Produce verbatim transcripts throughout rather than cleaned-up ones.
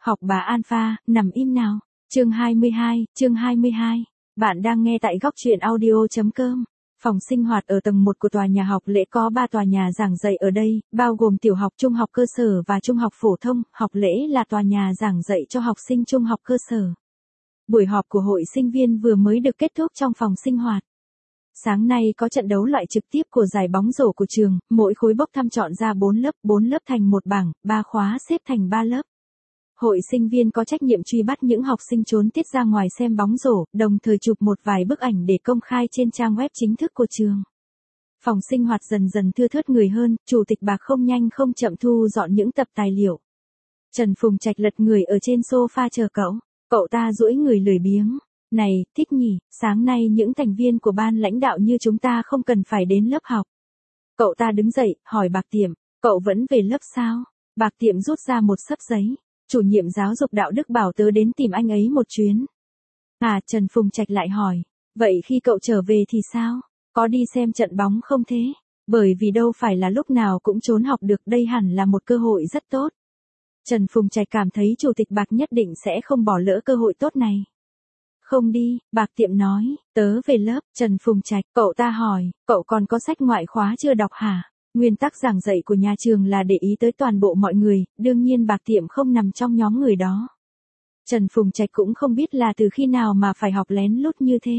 Học bà Alpha, nằm im nào. Chương hai mươi hai, chương hai mươi hai. Bạn đang nghe tại góc truyện audio.com. Phòng sinh hoạt ở tầng một của tòa nhà học lễ có ba tòa nhà giảng dạy ở đây, bao gồm tiểu học, trung học cơ sở và trung học phổ thông. Học lễ là tòa nhà giảng dạy cho học sinh trung học cơ sở. Buổi họp của hội sinh viên vừa mới được kết thúc trong phòng sinh hoạt. Sáng nay có trận đấu loại trực tiếp của giải bóng rổ của trường, mỗi khối bốc thăm chọn ra bốn lớp, bốn lớp thành một bảng, ba khóa xếp thành ba lớp. Hội sinh viên có trách nhiệm truy bắt những học sinh trốn tiết ra ngoài xem bóng rổ, đồng thời chụp một vài bức ảnh để công khai trên trang web chính thức của trường. Phòng sinh hoạt dần dần thưa thớt người hơn, chủ tịch Bạc không nhanh không chậm thu dọn những tập tài liệu. Trần Phùng Trạch lật người ở trên sofa chờ cậu, cậu ta duỗi người lười biếng. Này, thích nhỉ, sáng nay những thành viên của ban lãnh đạo như chúng ta không cần phải đến lớp học. Cậu ta đứng dậy, hỏi Bạc Tiệm, cậu vẫn về lớp sao? Bạc Tiệm rút ra một xấp giấy. Chủ nhiệm giáo dục đạo đức bảo tớ đến tìm anh ấy một chuyến. À, Trần Phùng Trạch lại hỏi, vậy khi cậu trở về thì sao? Có đi xem trận bóng không thế? Bởi vì đâu phải là lúc nào cũng trốn học được, đây hẳn là một cơ hội rất tốt. Trần Phùng Trạch cảm thấy chủ tịch Bạc nhất định sẽ không bỏ lỡ cơ hội tốt này. Không đi, Bạc Tiệm nói, tớ về lớp. Trần Phùng Trạch, cậu ta hỏi, cậu còn có sách ngoại khóa chưa đọc hả? Nguyên tắc giảng dạy của nhà trường là để ý tới toàn bộ mọi người, đương nhiên Bạc Tiệm không nằm trong nhóm người đó. Trần Phùng Trạch cũng không biết là từ khi nào mà phải học lén lút như thế.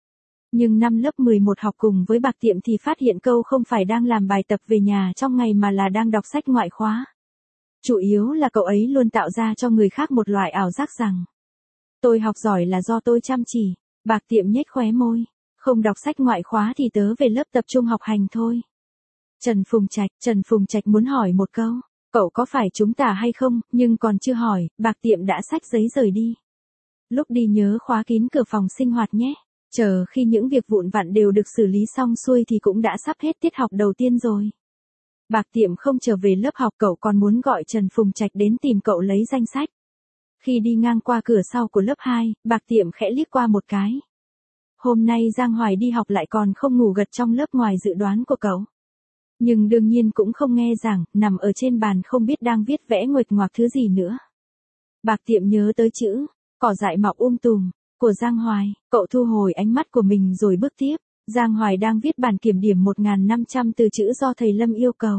Nhưng năm lớp mười một học cùng với Bạc Tiệm thì phát hiện câu không phải đang làm bài tập về nhà trong ngày mà là đang đọc sách ngoại khóa. Chủ yếu là cậu ấy luôn tạo ra cho người khác một loại ảo giác rằng tôi học giỏi là do tôi chăm chỉ. Bạc Tiệm nhếch khóe môi, không đọc sách ngoại khóa thì tớ về lớp tập trung học hành thôi. Trần Phùng Trạch, Trần Phùng Trạch muốn hỏi một câu, cậu có phải chúng ta hay không, nhưng còn chưa hỏi, Bạc Tiệm đã xách giấy rời đi. Lúc đi nhớ khóa kín cửa phòng sinh hoạt nhé, chờ khi những việc vụn vặt đều được xử lý xong xuôi thì cũng đã sắp hết tiết học đầu tiên rồi. Bạc Tiệm không trở về lớp học, cậu còn muốn gọi Trần Phùng Trạch đến tìm cậu lấy danh sách. Khi đi ngang qua cửa sau của lớp hai, Bạc Tiệm khẽ liếc qua một cái. Hôm nay Giang Hoài đi học lại còn không ngủ gật trong lớp ngoài dự đoán của cậu. Nhưng đương nhiên cũng không nghe giảng, nằm ở trên bàn không biết đang viết vẽ nguệch ngoạc thứ gì nữa. Bạc Tiệm nhớ tới chữ, cỏ dại mọc um tùm, của Giang Hoài, cậu thu hồi ánh mắt của mình rồi bước tiếp. Giang Hoài đang viết bản kiểm điểm một nghìn năm trăm từ chữ do thầy Lâm yêu cầu.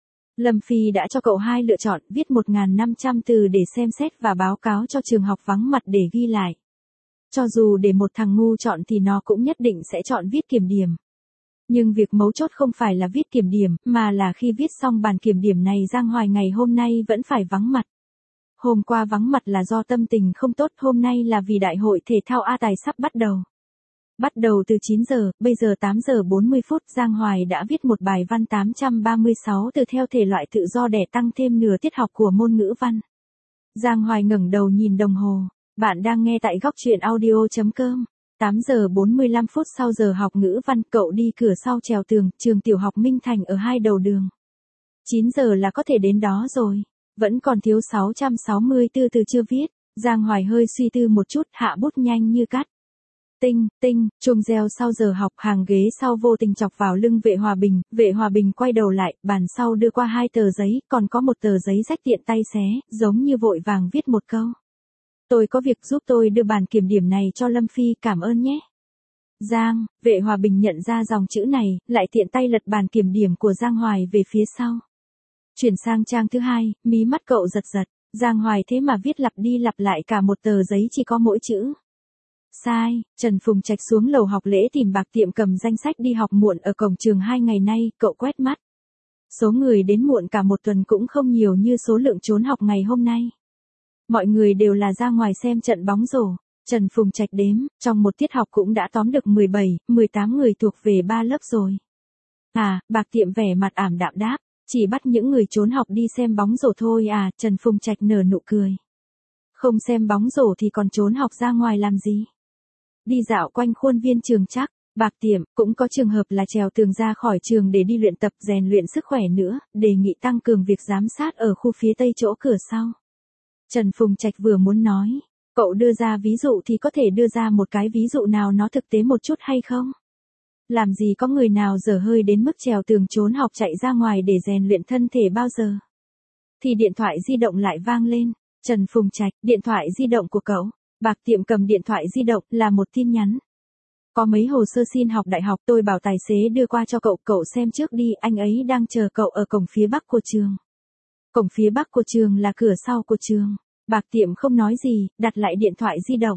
Lâm Phi đã cho cậu hai lựa chọn, viết một nghìn năm trăm từ để xem xét và báo cáo cho trường học vắng mặt để ghi lại. Cho dù để một thằng ngu chọn thì nó cũng nhất định sẽ chọn viết kiểm điểm. Nhưng việc mấu chốt không phải là viết kiểm điểm, mà là khi viết xong bản kiểm điểm này Giang Hoài ngày hôm nay vẫn phải vắng mặt. Hôm qua vắng mặt là do tâm tình không tốt, hôm nay là vì đại hội thể thao A Tài sắp bắt đầu. Bắt đầu từ chín giờ, bây giờ tám giờ bốn mươi phút, Giang Hoài đã viết một bài văn tám trăm ba mươi sáu từ theo thể loại tự do để tăng thêm nửa tiết học của môn ngữ văn. Giang Hoài ngẩng đầu nhìn đồng hồ, bạn đang nghe tại góc truyện audio.com. tám giờ bốn mươi lăm phút sau giờ học ngữ văn, cậu đi cửa sau trèo tường, trường tiểu học Minh Thành ở hai đầu đường. chín giờ là có thể đến đó rồi, vẫn còn thiếu sáu trăm sáu mươi tư từ chưa viết. Giang Hoài hơi suy tư một chút, hạ bút nhanh như cắt. Tinh, tinh, chuông reo sau giờ học, hàng ghế sau vô tình chọc vào lưng Vệ Hòa Bình, Vệ Hòa Bình quay đầu lại, bàn sau đưa qua hai tờ giấy, còn có một tờ giấy rách tiện tay xé, giống như vội vàng viết một câu. Tôi có việc giúp tôi đưa bản kiểm điểm này cho Lâm Phi, cảm ơn nhé. Giang, Vệ Hòa Bình nhận ra dòng chữ này, lại tiện tay lật bản kiểm điểm của Giang Hoài về phía sau. Chuyển sang trang thứ hai, mí mắt cậu giật giật, Giang Hoài thế mà viết lặp đi lặp lại cả một tờ giấy chỉ có mỗi chữ. Sai, Trần Phùng Trạch xuống lầu học lễ tìm Bạc Tiệm cầm danh sách đi học muộn ở cổng trường hai ngày nay, cậu quét mắt. Số người đến muộn cả một tuần cũng không nhiều như số lượng trốn học ngày hôm nay. Mọi người đều là ra ngoài xem trận bóng rổ. Trần Phùng Trạch đếm, trong một tiết học cũng đã tóm được mười bảy, mười tám người thuộc về ba lớp rồi. À, Bạc Tiệm vẻ mặt ảm đạm đáp, chỉ bắt những người trốn học đi xem bóng rổ thôi à, Trần Phùng Trạch nở nụ cười. Không xem bóng rổ thì còn trốn học ra ngoài làm gì? Đi dạo quanh khuôn viên trường chắc. Bạc Tiệm, cũng có trường hợp là trèo tường ra khỏi trường để đi luyện tập rèn luyện sức khỏe nữa, đề nghị tăng cường việc giám sát ở khu phía tây chỗ cửa sau. Trần Phùng Trạch vừa muốn nói, cậu đưa ra ví dụ thì có thể đưa ra một cái ví dụ nào nó thực tế một chút hay không? Làm gì có người nào dở hơi đến mức trèo tường trốn học chạy ra ngoài để rèn luyện thân thể bao giờ? Thì điện thoại di động lại vang lên. Trần Phùng Trạch, điện thoại di động của cậu. Bạc Tiệm cầm điện thoại di động, là một tin nhắn. Có mấy hồ sơ xin học đại học, tôi bảo tài xế đưa qua cho cậu, cậu xem trước đi, anh ấy đang chờ cậu ở cổng phía bắc của trường. Cổng phía bắc của trường là cửa sau của trường. Bạc Tiệm không nói gì, đặt lại điện thoại di động.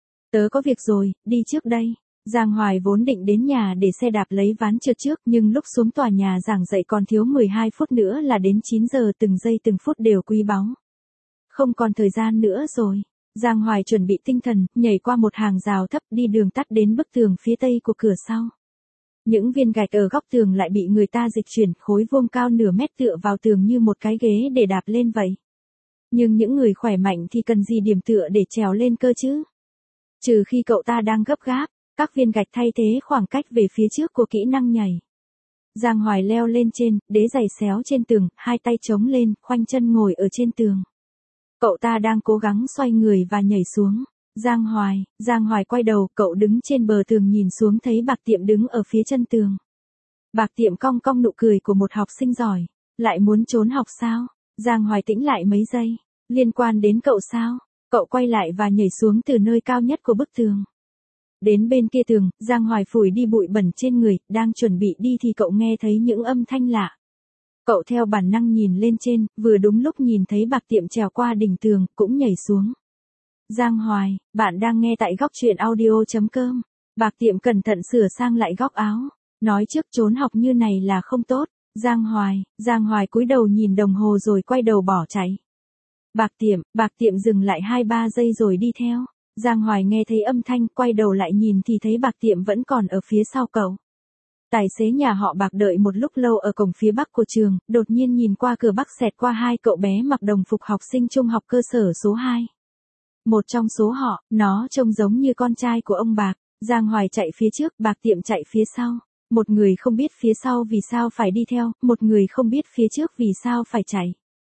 Tớ có việc rồi, đi trước đây. Giang Hoài vốn định đến nhà để xe đạp lấy ván trượt trước, nhưng lúc xuống tòa nhà giảng dạy còn thiếu mười hai phút nữa là đến chín giờ, từng giây từng phút đều quý báu. Không còn thời gian nữa rồi. Giang Hoài chuẩn bị tinh thần, nhảy qua một hàng rào thấp, đi đường tắt đến bức tường phía tây của cửa sau. Những viên gạch ở góc tường lại bị người ta dịch chuyển, khối vuông cao nửa mét tựa vào tường như một cái ghế để đạp lên vậy. Nhưng những người khỏe mạnh thì cần gì điểm tựa để trèo lên cơ chứ? Trừ khi cậu ta đang gấp gáp, các viên gạch thay thế khoảng cách về phía trước của kỹ năng nhảy. Giang Hoài leo lên trên, đế giày xéo trên tường, hai tay chống lên, khoanh chân ngồi ở trên tường. Cậu ta đang cố gắng xoay người và nhảy xuống. Giang Hoài, Giang Hoài quay đầu, cậu đứng trên bờ tường nhìn xuống thấy Bạc Tiệm đứng ở phía chân tường. Bạc Tiệm cong cong nụ cười của một học sinh giỏi. Lại muốn trốn học sao? Giang Hoài tĩnh lại mấy giây. Liên quan đến cậu sao? Cậu quay lại và nhảy xuống từ nơi cao nhất của bức tường. Đến bên kia tường, Giang Hoài phủi đi bụi bẩn trên người, đang chuẩn bị đi thì cậu nghe thấy những âm thanh lạ. Cậu theo bản năng nhìn lên trên, vừa đúng lúc nhìn thấy Bạc Tiệm trèo qua đỉnh tường, cũng nhảy xuống. Giang Hoài, bạn đang nghe tại góc truyện audio chấm com. Bạc Tiệm cẩn thận sửa sang lại góc áo. Nói trước trốn học như này là không tốt. Giang Hoài, Giang Hoài cúi đầu nhìn đồng hồ rồi quay đầu bỏ chạy. Bạc Tiệm, Bạc Tiệm dừng lại hai ba giây rồi đi theo. Giang Hoài nghe thấy âm thanh, quay đầu lại nhìn thì thấy Bạc Tiệm vẫn còn ở phía sau cậu. Tài xế nhà họ Bạc đợi một lúc lâu ở cổng phía bắc của trường, đột nhiên nhìn qua cửa bắc xẹt qua hai cậu bé mặc đồng phục học sinh trung học cơ sở số hai. Một trong số họ, nó trông giống như con trai của ông Bạc. Giang Hoài chạy phía trước, Bạc Tiệm chạy phía sau. Một người không biết phía sau vì sao phải đi theo, một người không biết phía trước vì sao phải chạy.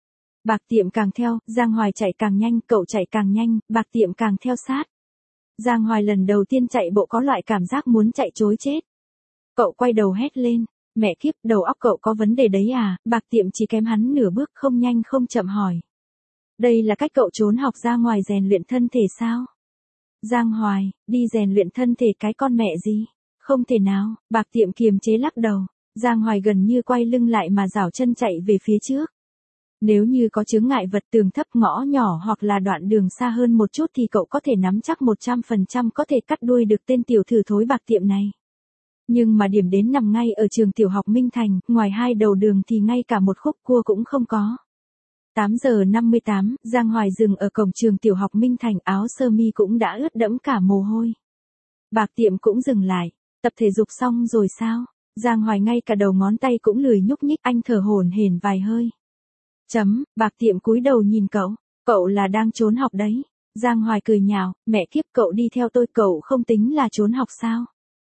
Bạc Tiệm càng theo, Giang Hoài chạy càng nhanh, cậu chạy càng nhanh, Bạc Tiệm càng theo sát. Giang Hoài lần đầu tiên chạy bộ có loại cảm giác muốn chạy trối chết. Cậu quay đầu hét lên, mẹ kiếp, đầu óc cậu có vấn đề đấy à? Bạc Tiệm chỉ kém hắn nửa bước, không nhanh không chậm hỏi. Đây là cách cậu trốn học ra ngoài rèn luyện thân thể sao? Giang Hoài, đi rèn luyện thân thể cái con mẹ gì? Không thể nào, Bạc Tiệm kiềm chế lắc đầu. Giang Hoài gần như quay lưng lại mà giảo chân chạy về phía trước. Nếu như có chướng ngại vật, tường thấp, ngõ nhỏ hoặc là đoạn đường xa hơn một chút thì cậu có thể nắm chắc một trăm phần trăm có thể cắt đuôi được tên tiểu thử thối Bạc Tiệm này. Nhưng mà điểm đến nằm ngay ở trường tiểu học Minh Thành, ngoài hai đầu đường thì ngay cả một khúc cua cũng không có. tám giờ năm mươi tám, Giang Hoài dừng ở cổng trường tiểu học Minh Thành, áo sơ mi cũng đã ướt đẫm cả mồ hôi. Bạc Tiệm cũng dừng lại. Tập thể dục xong rồi sao? Giang Hoài ngay cả đầu ngón tay cũng lười nhúc nhích, anh thở hổn hển vài hơi. Chấm, Bạc Tiệm cúi đầu nhìn cậu. Cậu là đang trốn học đấy. Giang Hoài cười nhạo, mẹ kiếp, cậu đi theo tôi, cậu không tính là trốn học sao?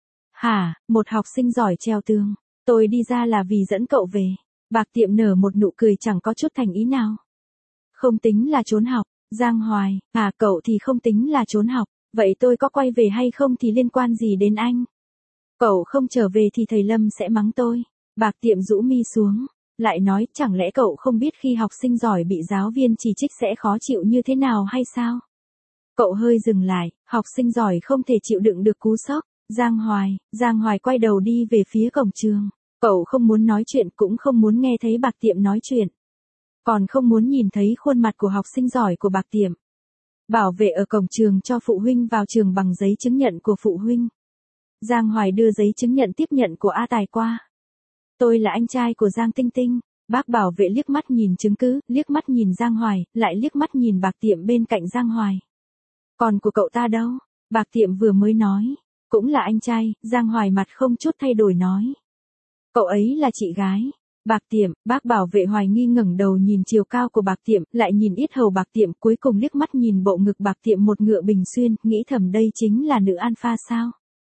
Hả, một học sinh giỏi treo tường. Tôi đi ra là vì dẫn cậu về. Bạc Tiệm nở một nụ cười chẳng có chút thành ý nào. Không tính là trốn học. Giang Hoài, à, cậu thì không tính là trốn học. Vậy tôi có quay về hay không thì liên quan gì đến anh? Cậu không trở về thì thầy Lâm sẽ mắng tôi. Bạc Tiệm rũ mi xuống. Lại nói, chẳng lẽ cậu không biết khi học sinh giỏi bị giáo viên chỉ trích sẽ khó chịu như thế nào hay sao? Cậu hơi dừng lại, học sinh giỏi không thể chịu đựng được cú sốc. Giang Hoài, Giang Hoài quay đầu đi về phía cổng trường. Cậu không muốn nói chuyện, cũng không muốn nghe thấy Bạc Tiệm nói chuyện. Còn không muốn nhìn thấy khuôn mặt của học sinh giỏi của Bạc Tiệm. Bảo vệ ở cổng trường cho phụ huynh vào trường bằng giấy chứng nhận của phụ huynh. Giang Hoài đưa giấy chứng nhận tiếp nhận của A Tài qua. Tôi là anh trai của Giang Tinh Tinh. Bác bảo vệ liếc mắt nhìn chứng cứ, liếc mắt nhìn Giang Hoài, lại liếc mắt nhìn Bạc Tiệm bên cạnh Giang Hoài. Còn của cậu ta đâu? Bạc Tiệm vừa mới nói. Cũng là anh trai, Giang Hoài mặt không chút thay đổi nói. Cậu ấy là chị gái. Bạc Tiệm, bác bảo vệ hoài nghi ngẩng đầu nhìn chiều cao của Bạc Tiệm, lại nhìn yết hầu Bạc Tiệm, cuối cùng liếc mắt nhìn bộ ngực Bạc Tiệm một ngựa bình xuyên, nghĩ thầm đây chính là nữ alpha sao?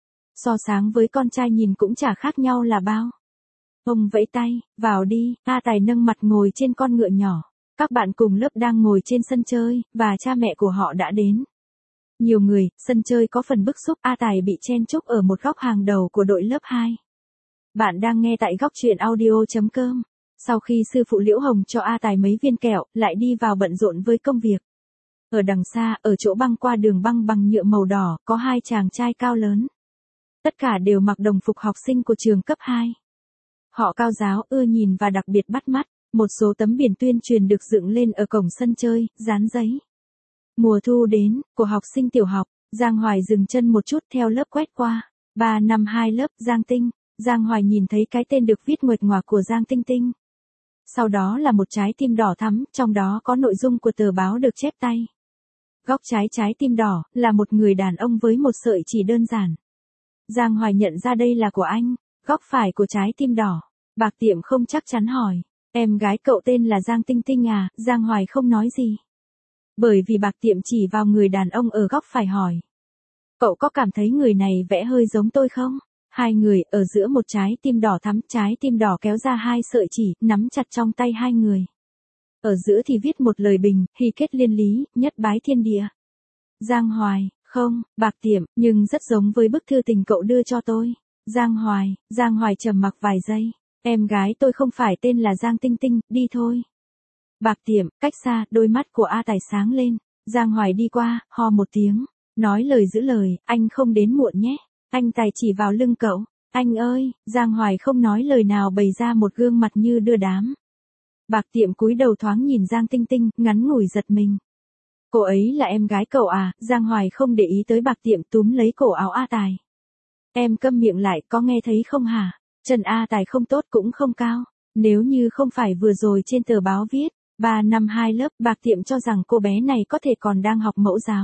So sáng với con trai nhìn cũng chả khác nhau là bao. Ông vẫy tay, vào đi. A Tài nâng mặt ngồi trên con ngựa nhỏ. Các bạn cùng lớp đang ngồi trên sân chơi, và cha mẹ của họ đã đến. Nhiều người, sân chơi có phần bức xúc, A Tài bị chen chúc ở một góc hàng đầu của đội lớp hai. Bạn đang nghe tại góc truyện audio chấm com. Sau khi sư phụ Liễu Hồng cho A Tài mấy viên kẹo, lại đi vào bận rộn với công việc. Ở đằng xa, ở chỗ băng qua đường băng bằng nhựa màu đỏ, có hai chàng trai cao lớn. Tất cả đều mặc đồng phục học sinh của trường cấp hai. Họ cao ráo, ưa nhìn và đặc biệt bắt mắt. Một số tấm biển tuyên truyền được dựng lên ở cổng sân chơi, dán giấy. Mùa thu đến, của học sinh tiểu học, Giang Hoài dừng chân một chút theo lớp quét qua. ba năm hai lớp, Giang Tinh. Giang Hoài nhìn thấy cái tên được viết nguệch ngoạc của Giang Tinh Tinh. Sau đó là một trái tim đỏ thắm, trong đó có nội dung của tờ báo được chép tay. Góc trái trái tim đỏ, là một người đàn ông với một sợi chỉ đơn giản. Giang Hoài nhận ra đây là của anh. Góc phải của trái tim đỏ. Bạc Tiệm không chắc chắn hỏi. Em gái cậu tên là Giang Tinh Tinh à? Giang Hoài không nói gì. Bởi vì Bạc Tiệm chỉ vào người đàn ông ở góc phải hỏi. Cậu có cảm thấy người này vẽ hơi giống tôi không? Hai người, ở giữa một trái tim đỏ thắm, trái tim đỏ kéo ra hai sợi chỉ, nắm chặt trong tay hai người. Ở giữa thì viết một lời bình, hy kết liên lý, nhất bái thiên địa. Giang Hoài, không, Bạc Tiệm, nhưng rất giống với bức thư tình cậu đưa cho tôi. Giang Hoài, Giang Hoài trầm mặc vài giây. Em gái tôi không phải tên là Giang Tinh Tinh, đi thôi. Bạc Tiệm, cách xa, đôi mắt của A Tài sáng lên. Giang Hoài đi qua, ho một tiếng. Nói lời giữ lời, anh không đến muộn nhé. Anh Tài chỉ vào lưng cậu. Anh ơi, Giang Hoài không nói lời nào bày ra một gương mặt như đưa đám. Bạc Tiệm cúi đầu thoáng nhìn Giang Tinh Tinh, ngắn ngủi giật mình. Cô ấy là em gái cậu à? Giang Hoài không để ý tới Bạc Tiệm túm lấy cổ áo A Tài. Em câm miệng lại, có nghe thấy không hả? Chân A Tài không tốt cũng không cao. Nếu như không phải vừa rồi trên tờ báo viết, ba năm hai lớp, Bạc Tiệm cho rằng cô bé này có thể còn đang học mẫu giáo.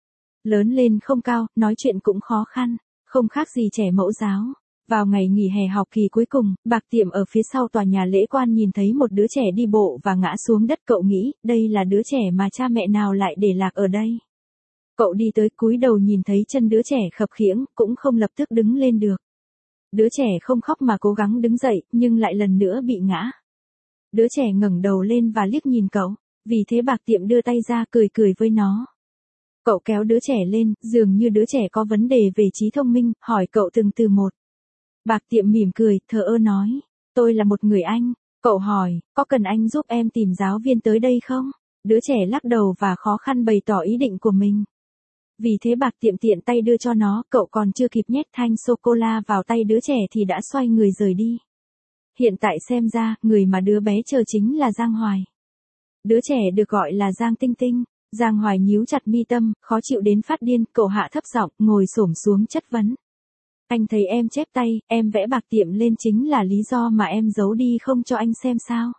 Lớn lên không cao, nói chuyện cũng khó khăn, không khác gì trẻ mẫu giáo. Vào ngày nghỉ hè học kỳ cuối cùng, Bạc Tiệm ở phía sau tòa nhà lễ quan nhìn thấy một đứa trẻ đi bộ và ngã xuống đất. Cậu nghĩ, đây là đứa trẻ mà cha mẹ nào lại để lạc ở đây. Cậu đi tới cúi đầu nhìn thấy chân đứa trẻ khập khiễng, cũng không lập tức đứng lên được. Đứa trẻ không khóc mà cố gắng đứng dậy, nhưng lại lần nữa bị ngã. Đứa trẻ ngẩng đầu lên và liếc nhìn cậu, vì thế Bạc Tiệm đưa tay ra cười cười với nó. Cậu kéo đứa trẻ lên, dường như đứa trẻ có vấn đề về trí thông minh, hỏi cậu từng từ một. Bạc Tiệm mỉm cười, thờ ơ nói, tôi là một người Anh. Cậu hỏi, có cần anh giúp em tìm giáo viên tới đây không? Đứa trẻ lắc đầu và khó khăn bày tỏ ý định của mình. Vì thế Bạc Tiệm tiện tay đưa cho nó, cậu còn chưa kịp nhét thanh sô-cô-la vào tay đứa trẻ thì đã xoay người rời đi. Hiện tại xem ra, người mà đứa bé chờ chính là Giang Hoài. Đứa trẻ được gọi là Giang Tinh Tinh. Giang Hoài nhíu chặt mi tâm, khó chịu đến phát điên, cậu hạ thấp giọng, ngồi xổm xuống chất vấn. Anh thấy em chép tay, em vẽ Bạc Tiệm lên chính là lý do mà em giấu đi không cho anh xem sao?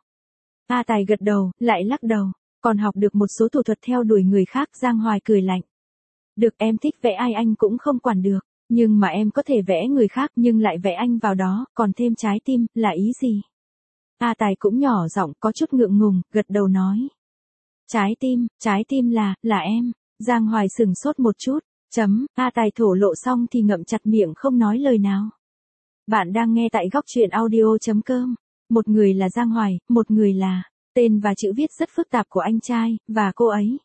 A Tài gật đầu, lại lắc đầu, còn học được một số thủ thuật theo đuổi người khác. Giang Hoài cười lạnh. Được, em thích vẽ ai anh cũng không quản được, nhưng mà em có thể vẽ người khác nhưng lại vẽ anh vào đó, còn thêm trái tim, là ý gì? A Tài cũng nhỏ giọng, có chút ngượng ngùng, gật đầu nói. Trái tim, trái tim là, là em. Giang Hoài sửng sốt một chút, chấm, A Tài thổ lộ xong thì ngậm chặt miệng không nói lời nào. Bạn đang nghe tại góc truyện audio.com. Một người là Giang Hoài, một người là, tên và chữ viết rất phức tạp của anh trai, và cô ấy.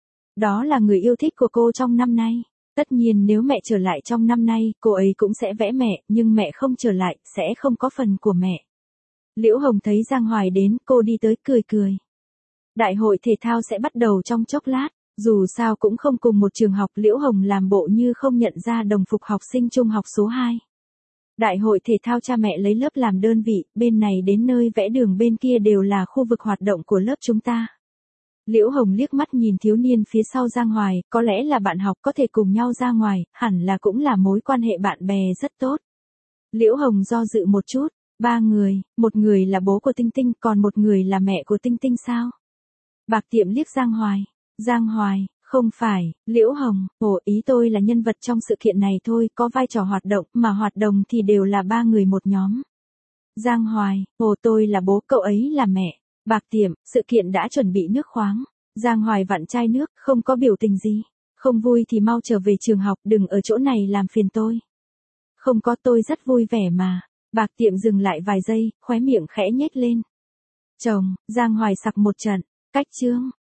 Đó là người yêu thích của cô trong năm nay. Tất nhiên nếu mẹ trở lại trong năm nay, cô ấy cũng sẽ vẽ mẹ, nhưng mẹ không trở lại, sẽ không có phần của mẹ. Liễu Hồng thấy Giang Hoài đến, cô đi tới cười cười. Đại hội thể thao sẽ bắt đầu trong chốc lát, dù sao cũng không cùng một trường học. Liễu Hồng làm bộ như không nhận ra đồng phục học sinh trung học số hai. Đại hội thể thao cha mẹ lấy lớp làm đơn vị, bên này đến nơi vẽ đường bên kia đều là khu vực hoạt động của lớp chúng ta. Liễu Hồng liếc mắt nhìn thiếu niên phía sau Giang Hoài, có lẽ là bạn học có thể cùng nhau ra ngoài, hẳn là cũng là mối quan hệ bạn bè rất tốt. Liễu Hồng do dự một chút, ba người, một người là bố của Tinh Tinh, còn một người là mẹ của Tinh Tinh sao? Bạc Tiệm liếc Giang Hoài. Giang Hoài, không phải, Liễu Hồng, ồ, ý tôi là nhân vật trong sự kiện này thôi, có vai trò hoạt động, mà hoạt động thì đều là ba người một nhóm. Giang Hoài, ồ, tôi là bố, cậu ấy là mẹ. Bạc Tiệm, sự kiện đã chuẩn bị nước khoáng. Giang Hoài vặn chai nước, không có biểu tình gì. Không vui thì mau trở về trường học, đừng ở chỗ này làm phiền tôi. Không có, tôi rất vui vẻ mà. Bạc Tiệm dừng lại vài giây, khóe miệng khẽ nhếch lên. Chồng, Giang Hoài sặc một trận, cách chương.